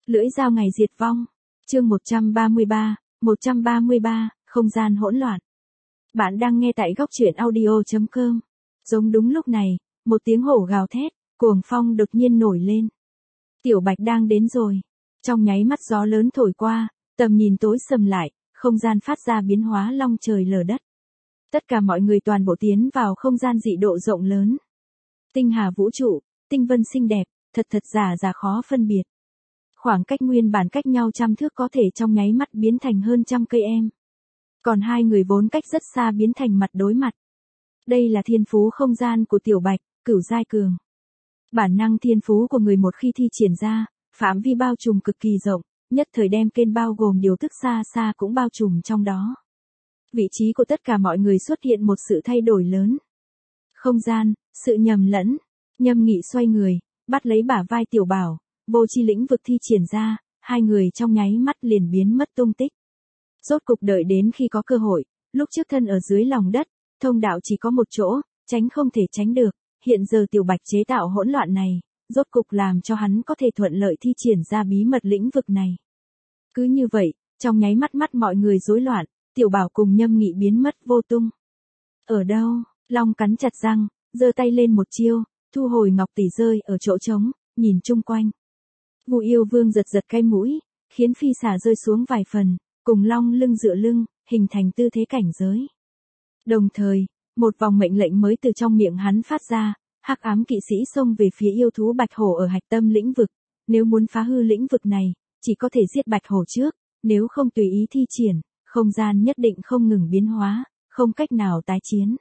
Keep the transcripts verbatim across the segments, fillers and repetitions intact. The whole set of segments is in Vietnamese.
Lưỡi dao ngày diệt vong. Chương một trăm ba mươi ba, một trăm ba mươi ba, không gian hỗn loạn. Bạn đang nghe tại góc truyện audio chấm com. Giống đúng lúc này, một tiếng hổ gào thét, cuồng phong đột nhiên nổi lên. Tiểu Bạch đang đến rồi. Trong nháy mắt gió lớn thổi qua, tầm nhìn tối sầm lại, không gian phát ra biến hóa long trời lở đất. Tất cả mọi người toàn bộ tiến vào không gian dị độ rộng lớn. Tinh hà vũ trụ, tinh vân xinh đẹp, thật thật giả giả khó phân biệt. Khoảng cách nguyên bản cách nhau trăm thước có thể trong nháy mắt biến thành hơn trăm cây em. Còn hai người vốn cách rất xa biến thành mặt đối mặt. Đây là thiên phú không gian của Tiểu Bạch, Cửu giai cường. Bản năng thiên phú của người một khi thi triển ra, phạm vi bao trùm cực kỳ rộng, nhất thời đem kênh bao gồm điều thức xa xa cũng bao trùm trong đó. Vị trí của tất cả mọi người xuất hiện một sự thay đổi lớn. Không gian, sự nhầm lẫn. Nhâm Nghị xoay người, bắt lấy bả vai Tiểu Bảo, vô chi lĩnh vực thi triển ra, hai người trong nháy mắt liền biến mất tung tích. Rốt cục đợi đến khi có cơ hội, lúc trước thân ở dưới lòng đất, thông đạo chỉ có một chỗ, tránh không thể tránh được, hiện giờ Tiểu Bạch chế tạo hỗn loạn này, rốt cục làm cho hắn có thể thuận lợi thi triển ra bí mật lĩnh vực này. Cứ như vậy, trong nháy mắt mắt mọi người rối loạn, Tiểu Bảo cùng Nhâm Nghị biến mất vô tung. Ở đâu? Long cắn chặt răng, giơ tay lên một chiêu, thu hồi ngọc tỷ rơi ở chỗ trống, nhìn chung quanh. Vu Yêu Vương giật giật cái mũi, khiến phi xà rơi xuống vài phần, cùng Long lưng dựa lưng, hình thành tư thế cảnh giới. Đồng thời, một vòng mệnh lệnh mới từ trong miệng hắn phát ra, hắc ám kỵ sĩ xông về phía yêu thú Bạch Hổ ở hạch tâm lĩnh vực, nếu muốn phá hư lĩnh vực này, chỉ có thể giết Bạch Hổ trước, nếu không tùy ý thi triển, không gian nhất định không ngừng biến hóa, không cách nào tái chiến.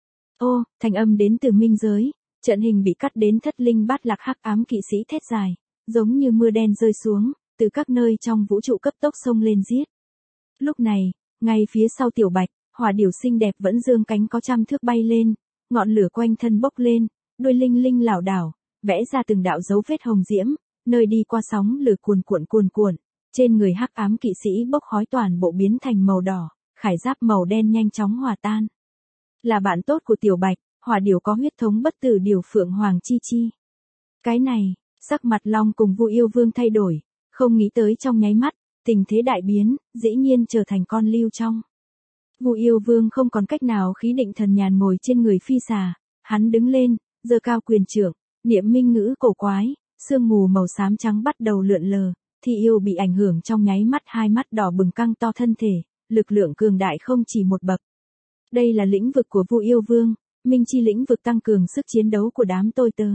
Ô, thanh âm đến từ minh giới, trận hình bị cắt đến thất linh bát lạc hắc ám kỵ sĩ thét dài, giống như mưa đen rơi xuống, từ các nơi trong vũ trụ cấp tốc xông lên giết. Lúc này, ngay phía sau Tiểu Bạch, hỏa điểu xinh đẹp vẫn dương cánh có trăm thước bay lên, ngọn lửa quanh thân bốc lên, đuôi linh linh lảo đảo, vẽ ra từng đạo dấu vết hồng diễm, nơi đi qua sóng lửa cuồn cuộn cuồn cuộn, trên người hắc ám kỵ sĩ bốc khói toàn bộ biến thành màu đỏ, khải giáp màu đen nhanh chóng hòa tan. Là bạn tốt của Tiểu Bạch, hỏa điểu có huyết thống bất tử điểu phượng hoàng chi chi. Cái này, sắc mặt Long cùng Vu Yêu Vương thay đổi, không nghĩ tới trong nháy mắt, tình thế đại biến, dĩ nhiên trở thành con lưu trong. Vu Yêu Vương không còn cách nào khí định thần nhàn ngồi trên người phi xà, hắn đứng lên, giơ cao quyền trượng, niệm minh ngữ cổ quái, sương mù màu xám trắng bắt đầu lượn lờ, Thi Yêu bị ảnh hưởng trong nháy mắt hai mắt đỏ bừng căng to thân thể, lực lượng cường đại không chỉ một bậc. Đây là lĩnh vực của Vu Yêu Vương, minh chi lĩnh vực tăng cường sức chiến đấu của đám tôi tớ.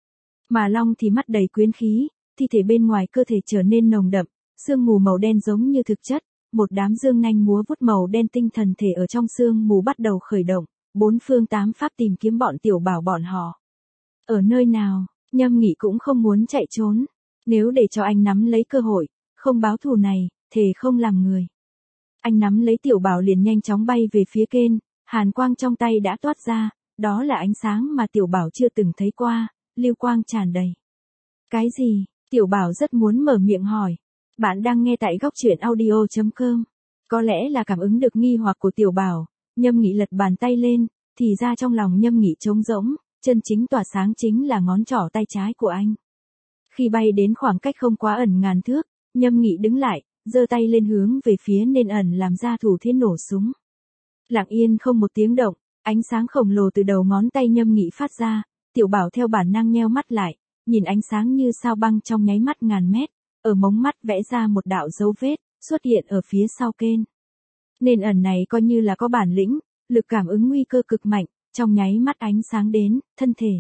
Mà Long thì mắt đầy quyến khí, thi thể bên ngoài cơ thể trở nên nồng đậm, sương mù màu đen giống như thực chất, một đám dương nanh múa vút màu đen tinh thần thể ở trong sương mù bắt đầu khởi động, bốn phương tám pháp tìm kiếm bọn Tiểu Bảo bọn họ. Ở nơi nào, Nhâm Nghị cũng không muốn chạy trốn, nếu để cho anh nắm lấy cơ hội, không báo thù này, thề không làm người. Anh nắm lấy Tiểu Bảo liền nhanh chóng bay về phía kênh, hàn quang trong tay đã toát ra, đó là ánh sáng mà Tiểu Bảo chưa từng thấy qua, lưu quang tràn đầy. Cái gì? Tiểu Bảo rất muốn mở miệng hỏi. Bạn đang nghe tại góc truyện audio chấm com. Có lẽ là cảm ứng được nghi hoặc của Tiểu Bảo, Nhâm Nghị lật bàn tay lên, thì ra trong lòng Nhâm Nghị trống rỗng, chân chính tỏa sáng chính là ngón trỏ tay trái của anh. Khi bay đến khoảng cách không quá ẩn ngàn thước, Nhâm Nghị đứng lại, giơ tay lên hướng về phía nên ẩn làm ra thủ thế nổ súng. Lặng yên không một tiếng động, ánh sáng khổng lồ từ đầu ngón tay Nhâm Nghị phát ra, Tiểu Bảo theo bản năng nheo mắt lại, nhìn ánh sáng như sao băng trong nháy mắt ngàn mét, ở mống mắt vẽ ra một đạo dấu vết, xuất hiện ở phía sau kênh. Nên ẩn này coi như là có bản lĩnh, lực cảm ứng nguy cơ cực mạnh, trong nháy mắt ánh sáng đến, thân thể.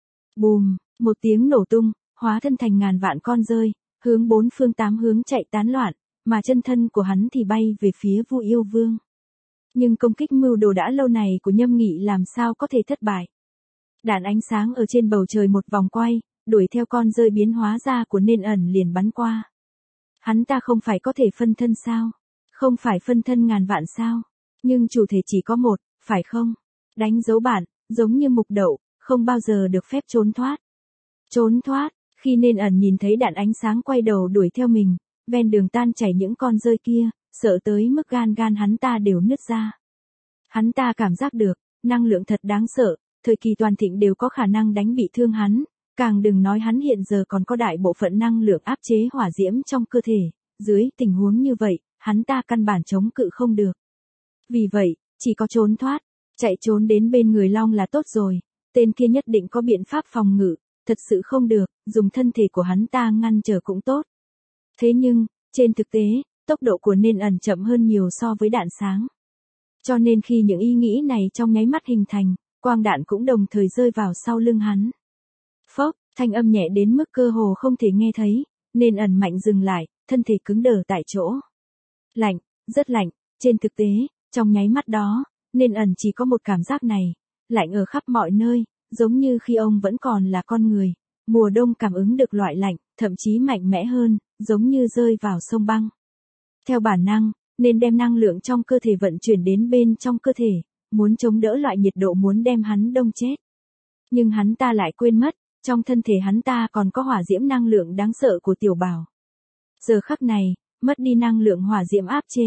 Bùm, một tiếng nổ tung, hóa thân thành ngàn vạn con rơi, hướng bốn phương tám hướng chạy tán loạn, mà chân thân của hắn thì bay về phía Vu Yêu Vương. Nhưng công kích mưu đồ đã lâu này của Nhâm Nghị làm sao có thể thất bại. Đạn ánh sáng ở trên bầu trời một vòng quay, đuổi theo con rơi biến hóa ra của nên ẩn liền bắn qua. Hắn ta không phải có thể phân thân sao? Không phải phân thân ngàn vạn sao? Nhưng chủ thể chỉ có một, phải không? Đánh dấu bạn, giống như mục đậu, không bao giờ được phép trốn thoát. Trốn thoát, khi nên ẩn nhìn thấy đạn ánh sáng quay đầu đuổi theo mình, ven đường tan chảy những con rơi kia, sợ tới mức gan gan hắn ta đều nứt ra. Hắn ta cảm giác được, năng lượng thật đáng sợ, thời kỳ toàn thịnh đều có khả năng đánh bị thương hắn, Càng đừng nói hắn hiện giờ còn có đại bộ phận năng lượng áp chế hỏa diễm trong cơ thể, dưới tình huống như vậy, hắn ta căn bản chống cự không được. Vì vậy, chỉ có trốn thoát, chạy trốn đến bên người Long là tốt rồi, tên kia nhất định có biện pháp phòng ngự, thật sự không được, dùng thân thể của hắn ta ngăn trở cũng tốt. Thế nhưng, trên thực tế, tốc độ của nên ẩn chậm hơn nhiều so với đạn sáng. Cho nên khi những ý nghĩ này trong nháy mắt hình thành, quang đạn cũng đồng thời rơi vào sau lưng hắn. Phốc, thanh âm nhẹ đến mức cơ hồ không thể nghe thấy, nên ẩn mạnh dừng lại, thân thể cứng đờ tại chỗ. Lạnh, rất lạnh, trên thực tế, trong nháy mắt đó, nên ẩn chỉ có một cảm giác này, lạnh ở khắp mọi nơi, giống như khi ông vẫn còn là con người, mùa đông cảm ứng được loại lạnh, thậm chí mạnh mẽ hơn, giống như rơi vào sông băng. Theo bản năng, nên đem năng lượng trong cơ thể vận chuyển đến bên trong cơ thể, muốn chống đỡ loại nhiệt độ muốn đem hắn đông chết. Nhưng hắn ta lại quên mất, trong thân thể hắn ta còn có hỏa diễm năng lượng đáng sợ của tiểu bảo. Giờ khắc này, mất đi năng lượng hỏa diễm áp chế.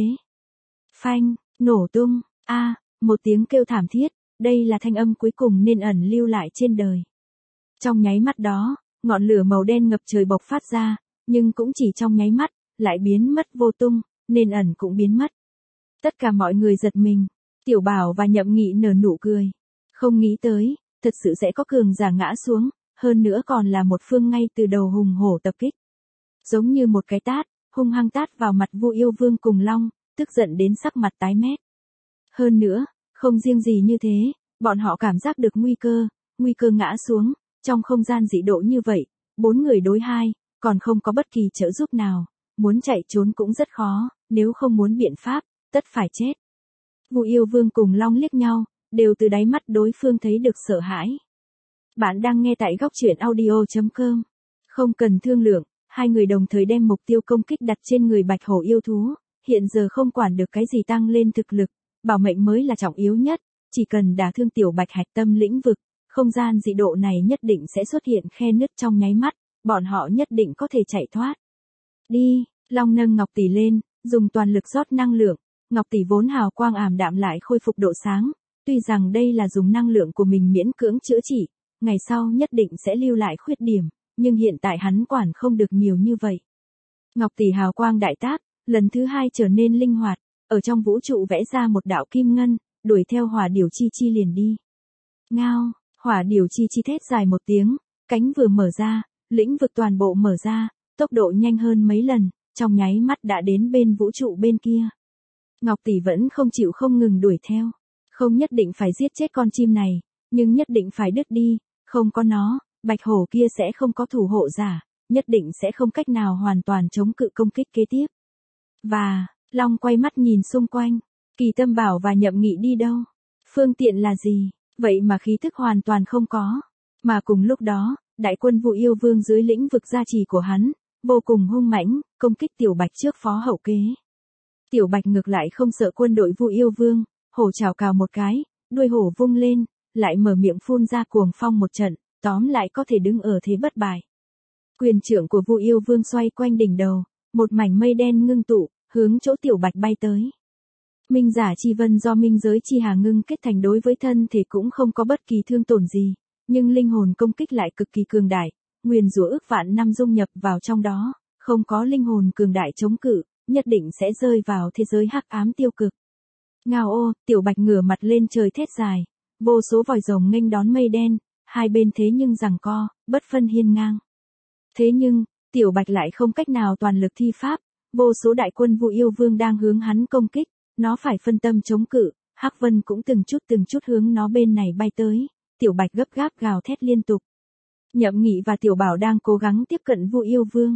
Phanh, nổ tung, a, một tiếng kêu thảm thiết, đây là thanh âm cuối cùng nên ẩn lưu lại trên đời. Trong nháy mắt đó, ngọn lửa màu đen ngập trời bộc phát ra, nhưng cũng chỉ trong nháy mắt, lại biến mất vô tung, nên ẩn cũng biến mất. Tất cả mọi người giật mình, tiểu bảo và nhậm nghị nở nụ cười. Không nghĩ tới, thật sự sẽ có cường giả ngã xuống, hơn nữa còn là một phương ngay từ đầu hùng hổ tập kích. Giống như một cái tát, hung hăng tát vào mặt Vu Yêu Vương cùng Long, tức giận đến sắc mặt tái mét. Hơn nữa, không riêng gì như thế, bọn họ cảm giác được nguy cơ, nguy cơ ngã xuống, trong không gian dị độ như vậy, bốn người đối hai, còn không có bất kỳ trợ giúp nào, muốn chạy trốn cũng rất khó, nếu không muốn biện pháp, tất phải chết. Vu Yêu Vương cùng Long liếc nhau, đều từ đáy mắt đối phương thấy được sợ hãi. Bạn đang nghe tại góc truyện audio chấm com. Không cần thương lượng, hai người đồng thời đem mục tiêu công kích đặt trên người bạch hổ yêu thú, hiện giờ không quản được cái gì tăng lên thực lực, bảo mệnh mới là trọng yếu nhất, chỉ cần đả thương tiểu bạch hạch tâm lĩnh vực, không gian dị độ này nhất định sẽ xuất hiện khe nứt trong nháy mắt, bọn họ nhất định có thể chạy thoát. Đi, Long nâng ngọc tỷ lên, dùng toàn lực rót năng lượng, ngọc tỷ vốn hào quang ảm đạm lại khôi phục độ sáng, tuy rằng đây là dùng năng lượng của mình miễn cưỡng chữa trị, ngày sau nhất định sẽ lưu lại khuyết điểm, nhưng hiện tại hắn quản không được nhiều như vậy. Ngọc tỷ hào quang đại tác, lần thứ hai trở nên linh hoạt, ở trong vũ trụ vẽ ra một đạo kim ngân, đuổi theo hỏa điểu chi chi liền đi. Ngao, hỏa điểu chi chi thét dài một tiếng, cánh vừa mở ra, lĩnh vực toàn bộ mở ra, tốc độ nhanh hơn mấy lần, trong nháy mắt đã đến bên vũ trụ bên kia. Ngọc tỷ vẫn không chịu không ngừng đuổi theo, không nhất định phải giết chết con chim này, nhưng nhất định phải đứt đi, không có nó, bạch hổ kia sẽ không có thủ hộ giả, nhất định sẽ không cách nào hoàn toàn chống cự công kích kế tiếp. Và, Long quay mắt nhìn xung quanh, Kỳ Tâm Bảo và Nhậm Nghị đi đâu? Phương tiện là gì? Vậy mà khí thức hoàn toàn không có. Mà cùng lúc đó, đại quân Vu Yêu Vương dưới lĩnh vực gia trì của hắn, vô cùng hung mãnh, công kích Tiểu Bạch trước phó hậu kế. Tiểu Bạch ngược lại không sợ quân đội Vu Yêu Vương, hổ trảo cào một cái, đuôi hổ vung lên, lại mở miệng phun ra cuồng phong một trận, tóm lại có thể đứng ở thế bất bại. Quyền trượng của Vu Yêu Vương xoay quanh đỉnh đầu, một mảnh mây đen ngưng tụ, hướng chỗ Tiểu Bạch bay tới. Minh giả chi vân do minh giới chi hà ngưng kết thành đối với thân thể cũng không có bất kỳ thương tổn gì, nhưng linh hồn công kích lại cực kỳ cường đại, nguyền rủa ức vạn năm dung nhập vào trong đó, không có linh hồn cường đại chống cự, nhất định sẽ rơi vào thế giới hắc ám tiêu cực. Ngao ô, Tiểu Bạch ngửa mặt lên trời thét dài, vô số vòi rồng nghênh đón mây đen, hai bên thế nhưng giằng co, bất phân hiên ngang. Thế nhưng, Tiểu Bạch lại không cách nào toàn lực thi pháp, vô số đại quân Vu Yêu Vương đang hướng hắn công kích, nó phải phân tâm chống cự, Hắc Vân cũng từng chút từng chút hướng nó bên này bay tới, Tiểu Bạch gấp gáp gào thét liên tục. Nhậm Nghị và Tiểu Bảo đang cố gắng tiếp cận Vu Yêu Vương.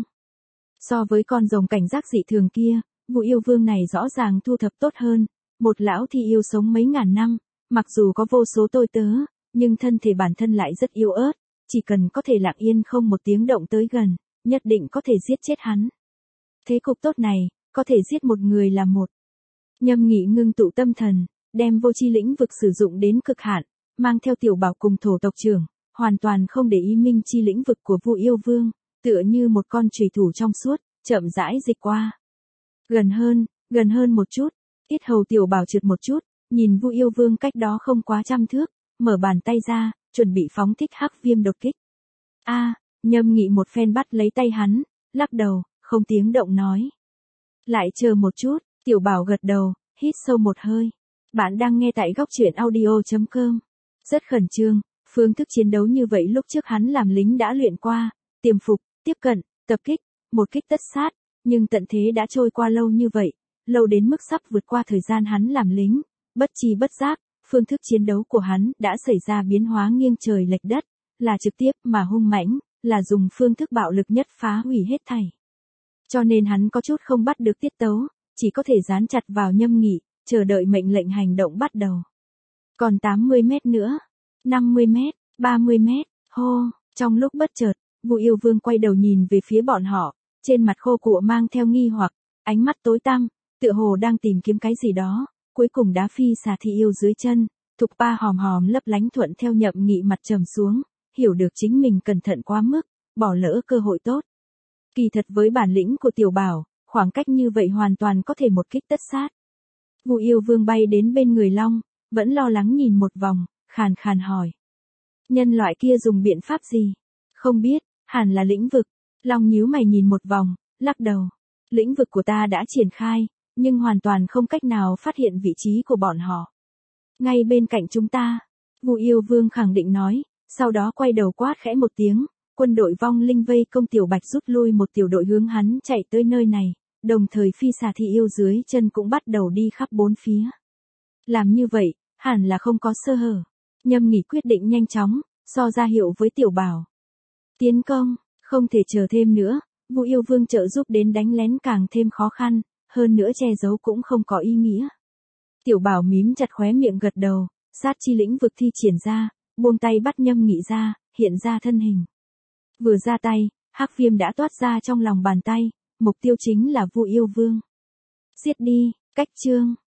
So với con rồng cảnh giác dị thường kia, Vu Yêu Vương này rõ ràng thu thập tốt hơn, một lão thi yêu sống mấy ngàn năm, mặc dù có vô số tôi tớ, nhưng thân thể bản thân lại rất yếu ớt, chỉ cần có thể lặng yên không một tiếng động tới gần, nhất định có thể giết chết hắn. Thế cục tốt này, có thể giết một người là một. Nhâm Nghị ngưng tụ tâm thần, đem vô chi lĩnh vực sử dụng đến cực hạn, mang theo Tiểu Bảo cùng thổ tộc trưởng, hoàn toàn không để ý minh chi lĩnh vực của Vu Yêu Vương, tựa như một con chùy thủ trong suốt, chậm rãi dịch qua. Gần hơn, gần hơn một chút, ít hầu Tiểu Bảo trượt một chút, nhìn Vu Yêu Vương cách đó không quá trăm thước, mở bàn tay ra, chuẩn bị phóng thích hắc viêm đột kích. A, Nhâm Nghị một phen bắt lấy tay hắn, lắc đầu, không tiếng động nói. Lại chờ một chút, Tiểu Bảo gật đầu, hít sâu một hơi. Bạn đang nghe tại góc truyện audio.com. Rất khẩn trương, phương thức chiến đấu như vậy lúc trước hắn làm lính đã luyện qua, tiềm phục, tiếp cận, tập kích, một kích tất sát, nhưng tận thế đã trôi qua lâu như vậy, lâu đến mức sắp vượt qua thời gian hắn làm lính, bất chi bất giác, phương thức chiến đấu của hắn đã xảy ra biến hóa nghiêng trời lệch đất, là trực tiếp mà hung mãnh, là dùng phương thức bạo lực nhất phá hủy hết thảy. Cho nên hắn có chút không bắt được tiết tấu, chỉ có thể dán chặt vào Nhâm Nghị, chờ đợi mệnh lệnh hành động bắt đầu. Còn tám mươi mét nữa, năm mươi mét, ba mươi mét, hô, trong lúc bất chợt, Vu Yêu Vương quay đầu nhìn về phía bọn họ, trên mặt khô cụa mang theo nghi hoặc, ánh mắt tối tăm, tựa hồ đang tìm kiếm cái gì đó, cuối cùng đá phi xà thị yêu dưới chân, Thục Pa hòm hòm lấp lánh thuận theo Nhậm Nghị mặt trầm xuống, hiểu được chính mình cẩn thận quá mức, bỏ lỡ cơ hội tốt. Kỳ thật với bản lĩnh của Tiểu Bảo, khoảng cách như vậy hoàn toàn có thể một kích tất sát. Vu Yêu Vương bay đến bên người Long, vẫn lo lắng nhìn một vòng, khàn khàn hỏi. Nhân loại kia dùng biện pháp gì? Không biết, hẳn là lĩnh vực. Long nhíu mày nhìn một vòng, lắc đầu. Lĩnh vực của ta đã triển khai, nhưng hoàn toàn không cách nào phát hiện vị trí của bọn họ. Ngay bên cạnh chúng ta, Vu Yêu Vương khẳng định nói, sau đó quay đầu quát khẽ một tiếng, quân đội vong linh vây công Tiểu Bạch rút lui một tiểu đội hướng hắn chạy tới nơi này, đồng thời phi xà thị yêu dưới chân cũng bắt đầu đi khắp bốn phía. Làm như vậy, hẳn là không có sơ hở. Nhâm Nghị quyết định nhanh chóng, so ra hiệu với Tiểu Bảo. Tiến công, không thể chờ thêm nữa, Vu Yêu Vương trợ giúp đến đánh lén càng thêm khó khăn, hơn nữa che giấu cũng không có ý nghĩa. Tiểu Bảo mím chặt khóe miệng gật đầu, sát chi lĩnh vực thi triển ra, buông tay bắt Nhâm Nghị ra, hiện ra thân hình. Vừa ra tay, hắc viêm đã toát ra trong lòng bàn tay, mục tiêu chính là Vu Yêu Vương. Giết đi, cách chương.